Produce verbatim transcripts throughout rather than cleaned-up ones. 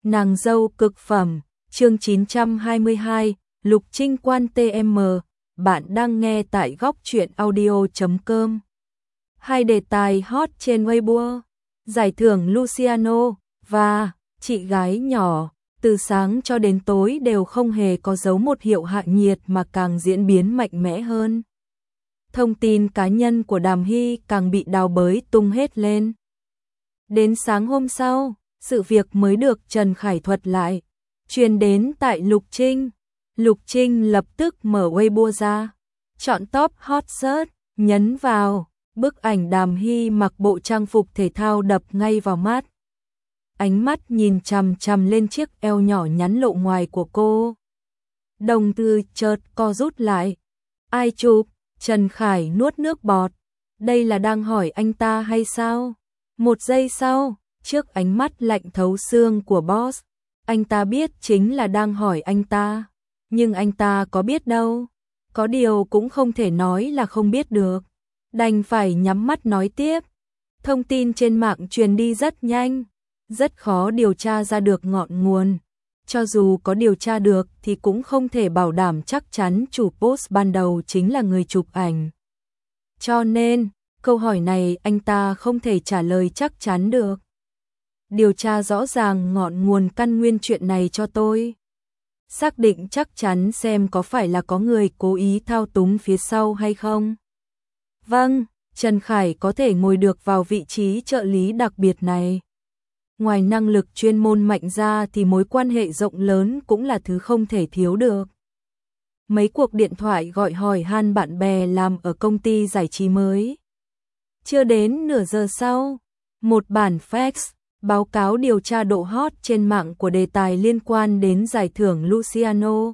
Nàng dâu cực phẩm, chương chín trăm hai mươi hai, Lục Trinh quan tê em, bạn đang nghe tại góc truyện audio chấm com. Hai đề tài hot trên Weibo, giải thưởng Luciano và chị gái nhỏ, từ sáng cho đến tối đều không hề có dấu một hiệu hạ nhiệt mà càng diễn biến mạnh mẽ hơn. Thông tin cá nhân của Đàm Hy càng bị đào bới tung hết lên. Đến sáng hôm sau, sự việc mới được Trần Khải thuật lại, truyền đến tại Lục Trinh. Lục Trinh lập tức mở Weibo ra, chọn top hot search, nhấn vào, bức ảnh Đàm Hy mặc bộ trang phục thể thao đập ngay vào mắt. Ánh mắt nhìn chằm chằm lên chiếc eo nhỏ nhắn lộ ngoài của cô. Đồng tử chợt co rút lại. Ai chụp? Trần Khải nuốt nước bọt. Đây là đang hỏi anh ta hay sao? Một giây sau, trước ánh mắt lạnh thấu xương của boss, anh ta biết chính là đang hỏi anh ta. Nhưng anh ta có biết đâu. Có điều cũng không thể nói là không biết được. Đành phải nhắm mắt nói tiếp. Thông tin trên mạng truyền đi rất nhanh, rất khó điều tra ra được ngọn nguồn. Cho dù có điều tra được thì cũng không thể bảo đảm chắc chắn chủ post ban đầu chính là người chụp ảnh. Cho nên, câu hỏi này anh ta không thể trả lời chắc chắn được. Điều tra rõ ràng ngọn nguồn căn nguyên chuyện này cho tôi. Xác định chắc chắn xem có phải là có người cố ý thao túng phía sau hay không. Vâng, Trần Khải có thể ngồi được vào vị trí trợ lý đặc biệt này. Ngoài năng lực chuyên môn mạnh ra thì mối quan hệ rộng lớn cũng là thứ không thể thiếu được. Mấy cuộc điện thoại gọi hỏi han bạn bè làm ở công ty giải trí mới. Chưa đến nửa giờ sau, một bản fax, báo cáo điều tra độ hot trên mạng của đề tài liên quan đến giải thưởng Luciano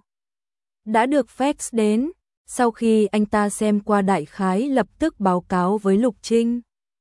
đã được fax đến. Sau khi anh ta xem qua đại khái lập tức báo cáo với Lục Trinh.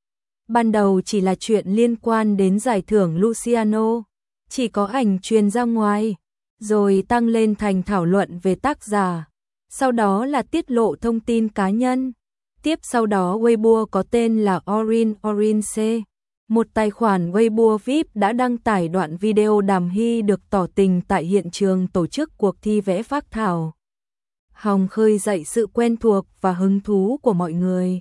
Ban đầu chỉ là chuyện liên quan đến giải thưởng Luciano, chỉ có ảnh truyền ra ngoài, rồi tăng lên thành thảo luận về tác giả, sau đó là tiết lộ thông tin cá nhân. Tiếp sau đó Weibo có tên là Orin Orin C, một tài khoản Weibo vi ai pi đã đăng tải đoạn video Đàm Hy được tỏ tình tại hiện trường tổ chức cuộc thi vẽ phác thảo. Hòng khơi dậy sự quen thuộc và hứng thú của mọi người.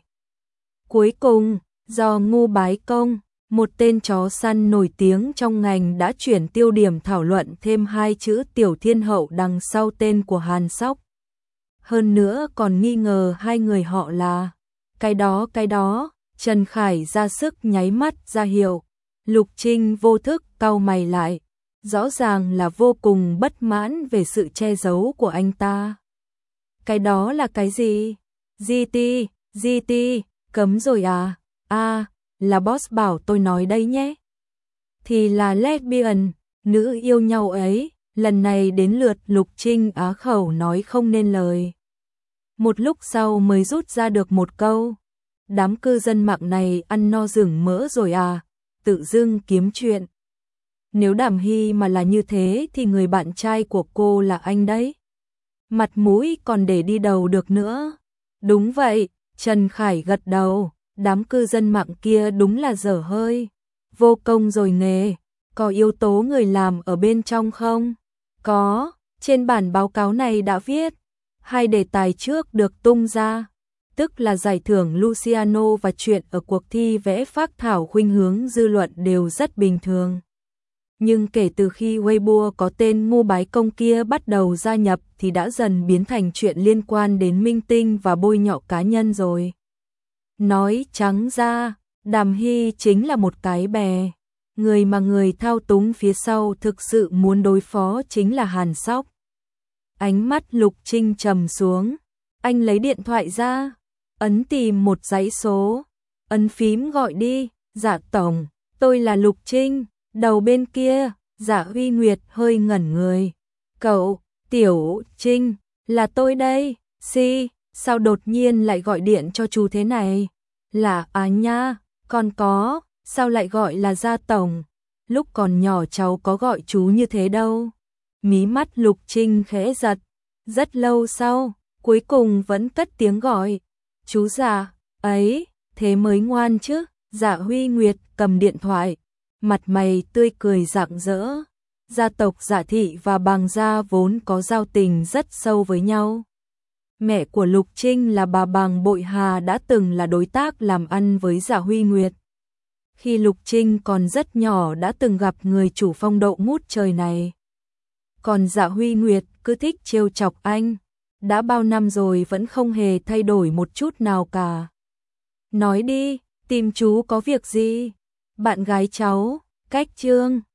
Cuối cùng, do Ngô Bái Công, một tên chó săn nổi tiếng trong ngành đã chuyển tiêu điểm thảo luận thêm hai chữ Tiểu Thiên Hậu đằng sau tên của Hàn Sóc. Hơn nữa còn nghi ngờ hai người họ là cái đó cái đó, Trần Khải ra sức nháy mắt ra hiệu. Lục Trinh vô thức cau mày lại, rõ ràng là vô cùng bất mãn về sự che giấu của anh ta. Cái đó là cái gì? giê tê, giê tê, cấm rồi à? À, là boss bảo tôi nói đây nhé. Thì là lesbian, nữ yêu nhau ấy, lần này đến lượt Lục Trinh á khẩu nói không nên lời. Một lúc sau mới rút ra được một câu. Đám cư dân mạng này ăn no rừng mỡ rồi à, tự dưng kiếm chuyện. Nếu Đàm Hy mà là như thế thì người bạn trai của cô là anh đấy. Mặt mũi còn để đi đầu được nữa. Đúng vậy, Trần Khải gật đầu, đám cư dân mạng kia đúng là dở hơi. Vô công rồi nghề, có yếu tố người làm ở bên trong không? Có, trên bản báo cáo này đã viết. Hai đề tài trước được tung ra, tức là giải thưởng Luciano và chuyện ở cuộc thi vẽ phác thảo khuynh hướng dư luận đều rất bình thường. Nhưng kể từ khi Weibo có tên Ngô Bái Công kia bắt đầu gia nhập thì đã dần biến thành chuyện liên quan đến minh tinh và bôi nhọ cá nhân rồi. Nói trắng ra, Đàm Hy chính là một cái bè. Người mà người thao túng phía sau thực sự muốn đối phó chính là Hàn Sóc. Ánh mắt Lục Trinh trầm xuống. Anh lấy điện thoại ra, ấn tìm một dãy số, ấn phím gọi đi. Dạ tổng, tôi là Lục Trinh. Đầu bên kia, Dạ Huy Nguyệt hơi ngẩn người. Cậu, Tiểu Trinh, là tôi đây. Si, sao đột nhiên lại gọi điện cho chú thế này? Là à nha, còn có, sao lại gọi là Gia tổng? Lúc còn nhỏ cháu có gọi chú như thế đâu. Mí mắt Lục Trinh khẽ giật. Rất lâu sau, cuối cùng vẫn cất tiếng gọi. Chú Dạ, ấy, thế mới ngoan chứ. Dạ Huy Nguyệt cầm điện thoại, mặt mày tươi cười rạng rỡ. Gia tộc Dạ Thị và Bàng gia vốn có giao tình rất sâu với nhau. Mẹ của Lục Trinh là bà Bàng Bội Hà đã từng là đối tác làm ăn với Dạ Huy Nguyệt. Khi Lục Trinh còn rất nhỏ đã từng gặp người chủ phong độ ngút trời này. Còn Dạ Huy Nguyệt cứ thích trêu chọc anh. Đã bao năm rồi vẫn không hề thay đổi một chút nào cả. Nói đi, tìm chú có việc gì? Bạn gái cháu, Cách Trương.